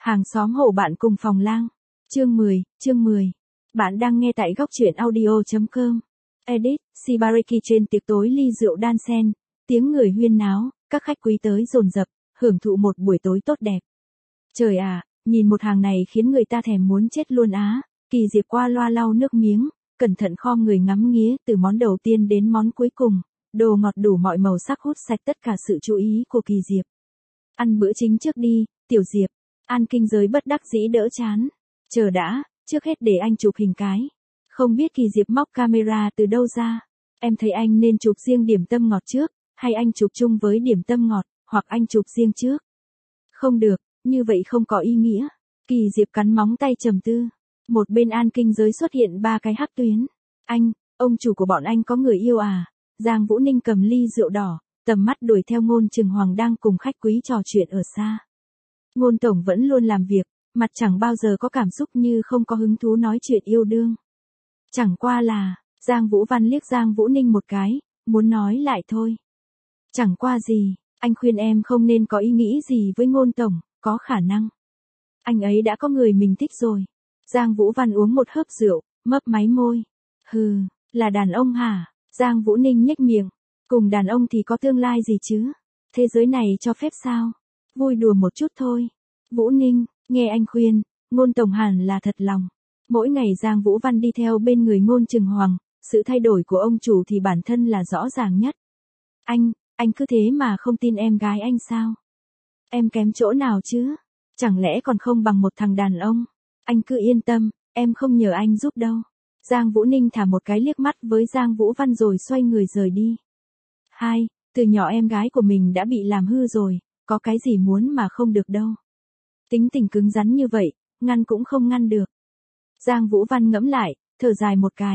Hàng xóm hổ bạn cùng phòng lang. Chương 10. Bạn đang nghe tại góc truyện audio.com. Edit, Sibareki trên tiệc tối ly rượu đan sen, tiếng người huyên náo, các khách quý tới dồn dập, hưởng thụ một buổi tối tốt đẹp. Trời à, nhìn một hàng này khiến người ta thèm muốn chết luôn á. Kỳ Diệp qua loa lau nước miếng, cẩn thận khom người ngắm nghía từ món đầu tiên đến món cuối cùng. Đồ ngọt đủ mọi màu sắc hút sạch tất cả sự chú ý của Kỳ Diệp. Ăn bữa chính trước đi, Tiểu Diệp. An Kinh Giới bất đắc dĩ đỡ chán. Chờ đã, trước hết để anh chụp hình cái. Không biết Kỳ Diệp móc camera từ đâu ra. Em thấy anh nên chụp riêng điểm tâm ngọt trước, hay anh chụp chung với điểm tâm ngọt, hoặc anh chụp riêng trước. Không được, như vậy không có ý nghĩa. Kỳ Diệp cắn móng tay trầm tư. Một bên An Kinh Giới xuất hiện 3 cái hắc tuyến. Ông chủ của bọn anh có người yêu à? Giang Vũ Ninh cầm ly rượu đỏ, tầm mắt đuổi theo Ngôn Trừng Hoàng đang cùng khách quý trò chuyện ở xa. Ngôn tổng vẫn luôn làm việc, mặt chẳng bao giờ có cảm xúc như không có hứng thú nói chuyện yêu đương. Chẳng qua là, Giang Vũ Văn liếc Giang Vũ Ninh một cái, muốn nói lại thôi. Chẳng qua gì, anh khuyên em không nên có ý nghĩ gì với Ngôn tổng, có khả năng. Anh ấy đã có người mình thích rồi. Giang Vũ Văn uống một hớp rượu, mấp máy môi. Hừ, là đàn ông hả? Giang Vũ Ninh nhếch miệng. Cùng đàn ông thì có tương lai gì chứ? Thế giới này cho phép sao? Vui đùa một chút thôi. Vũ Ninh, nghe anh khuyên, Ngôn tổng hẳn là thật lòng. Mỗi ngày Giang Vũ Văn đi theo bên người Ngôn Trừng Hoàng, sự thay đổi của ông chủ thì bản thân là rõ ràng nhất. Anh cứ thế mà không tin em gái anh sao? Em kém chỗ nào chứ? Chẳng lẽ còn không bằng một thằng đàn ông? Anh cứ yên tâm, em không nhờ anh giúp đâu. Giang Vũ Ninh thả một cái liếc mắt với Giang Vũ Văn rồi xoay người rời đi. Từ nhỏ em gái của mình đã bị làm hư rồi, có cái gì muốn mà không được đâu. Tính tình cứng rắn như vậy, ngăn cũng không ngăn được. Giang Vũ Văn ngẫm lại, thở dài một cái.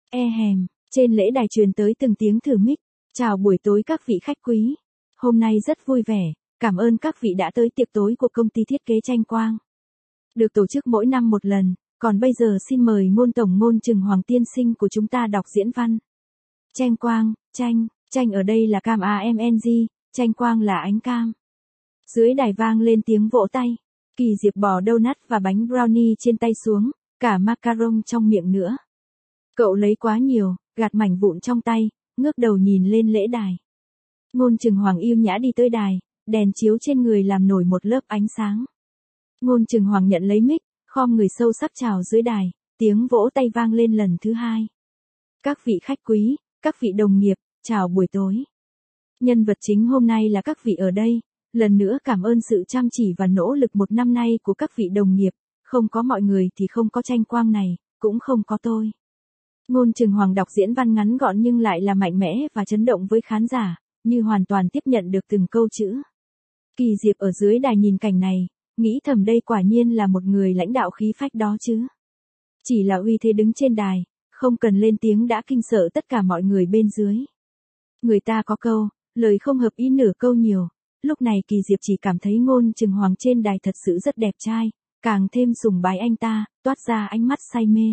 Trên lễ đài truyền tới từng tiếng thử mic. Chào buổi tối các vị khách quý. Hôm nay rất vui vẻ, cảm ơn các vị đã tới tiệc tối của công ty thiết kế Tranh Quang. Được tổ chức mỗi năm một lần, còn bây giờ xin mời Ngôn tổng Ngôn Trừng Hoàng tiên sinh của chúng ta đọc diễn văn. Tranh Quang, tranh ở đây là cam AMNG, Tranh Quang là ánh cam. Dưới đài vang lên tiếng vỗ tay. Kỳ Diệp bỏ donut và bánh brownie trên tay xuống, cả macaron trong miệng nữa. Cậu lấy quá nhiều, gạt mảnh vụn trong tay, ngước đầu nhìn lên lễ đài. Ngôn Trừng Hoàng yêu nhã đi tới đài, đèn chiếu trên người làm nổi một lớp ánh sáng. Ngôn Trừng Hoàng nhận lấy mic, khom người sâu sắc chào dưới đài, tiếng vỗ tay vang lên lần thứ 2. Các vị khách quý, các vị đồng nghiệp, chào buổi tối. Nhân vật chính hôm nay là các vị ở đây, lần nữa cảm ơn sự chăm chỉ và nỗ lực một năm nay của các vị đồng nghiệp, không có mọi người thì không có Tranh Quang này, cũng không có tôi. Ngôn Trừng Hoàng đọc diễn văn ngắn gọn nhưng lại là mạnh mẽ và chấn động với khán giả, như hoàn toàn tiếp nhận được từng câu chữ. Kỳ Diệp ở dưới đài nhìn cảnh này, nghĩ thầm đây quả nhiên là một người lãnh đạo khí phách đó chứ. Chỉ là uy thế đứng trên đài, không cần lên tiếng đã kinh sợ tất cả mọi người bên dưới. Người ta có câu, lời không hợp ý nửa câu nhiều, lúc này Kỳ Diệp chỉ cảm thấy Ngôn Trừng Hoàng trên đài thật sự rất đẹp trai, càng thêm sùng bái anh ta, toát ra ánh mắt say mê.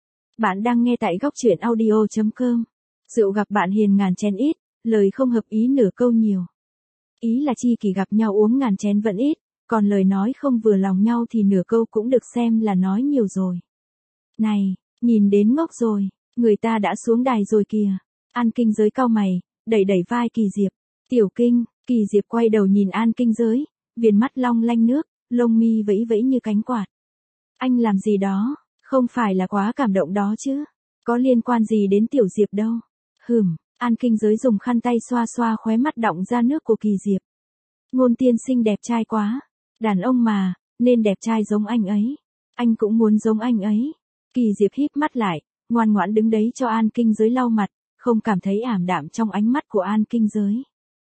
Bạn đang nghe tại góc truyện audio.com. Rượu gặp bạn hiền ngàn chén ít, lời không hợp ý nửa câu nhiều. Ý là chi kỷ gặp nhau uống ngàn chén vẫn ít, còn lời nói không vừa lòng nhau thì nửa câu cũng được xem là nói nhiều rồi. Này, nhìn đến ngốc rồi, người ta đã xuống đài rồi kìa. An Kinh Giới cau mày, đẩy vai Kỳ Diệp. Tiểu Kinh, Kỳ Diệp quay đầu nhìn An Kinh Giới, viền mắt long lanh nước, lông mi vẫy vẫy như cánh quạt. Anh làm gì đó, không phải là quá cảm động đó chứ, có liên quan gì đến Tiểu Diệp đâu. An Kinh Giới dùng khăn tay xoa xoa khóe mắt đọng ra nước của Kỳ Diệp. Ngôn tiên sinh đẹp trai quá, đàn ông mà, nên đẹp trai giống anh ấy. Anh cũng muốn giống anh ấy. Kỳ Diệp híp mắt lại, ngoan ngoãn đứng đấy cho An Kinh Giới lau mặt, không cảm thấy ảm đạm trong ánh mắt của An Kinh Giới.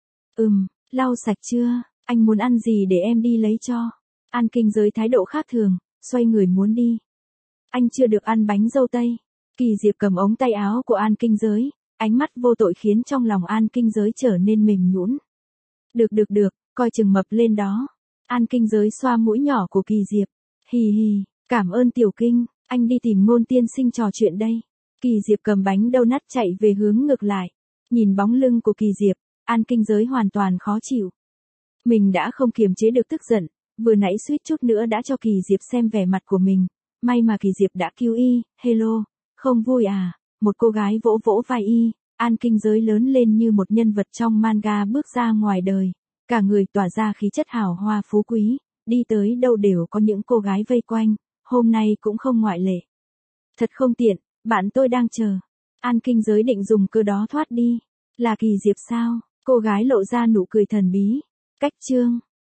Lau sạch chưa, anh muốn ăn gì để em đi lấy cho. An Kinh Giới thái độ khác thường, xoay người muốn đi. Anh chưa được ăn bánh dâu tây. Kỳ Diệp cầm ống tay áo của An Kinh Giới, ánh mắt vô tội khiến trong lòng An Kinh Giới trở nên mềm nhũn. Được, coi chừng mập lên đó. An Kinh Giới xoa mũi nhỏ của Kỳ Diệp. Hì, cảm ơn Tiểu Kinh, anh đi tìm Ngôn tiên sinh trò chuyện đây. Kỳ Diệp cầm bánh donut chạy về hướng ngược lại. Nhìn bóng lưng của Kỳ Diệp, An Kinh Giới hoàn toàn khó chịu. Mình đã không kiềm chế được tức giận, Vừa nãy suýt chút nữa đã cho Kỳ Diệp xem vẻ mặt của mình, may mà Kỳ Diệp đã cứu y, hello, không vui à, một cô gái vỗ vỗ vai y, An Kinh Giới lớn lên như một nhân vật trong manga bước ra ngoài đời, cả người tỏa ra khí chất hào hoa phú quý, đi tới đâu đều có những cô gái vây quanh, hôm nay cũng không ngoại lệ. Thật không tiện, bạn tôi đang chờ. An Kinh Giới định dùng cơ đó thoát đi. Là Kỳ Diệp sao? Cô gái lộ ra nụ cười thần bí. Cách chương.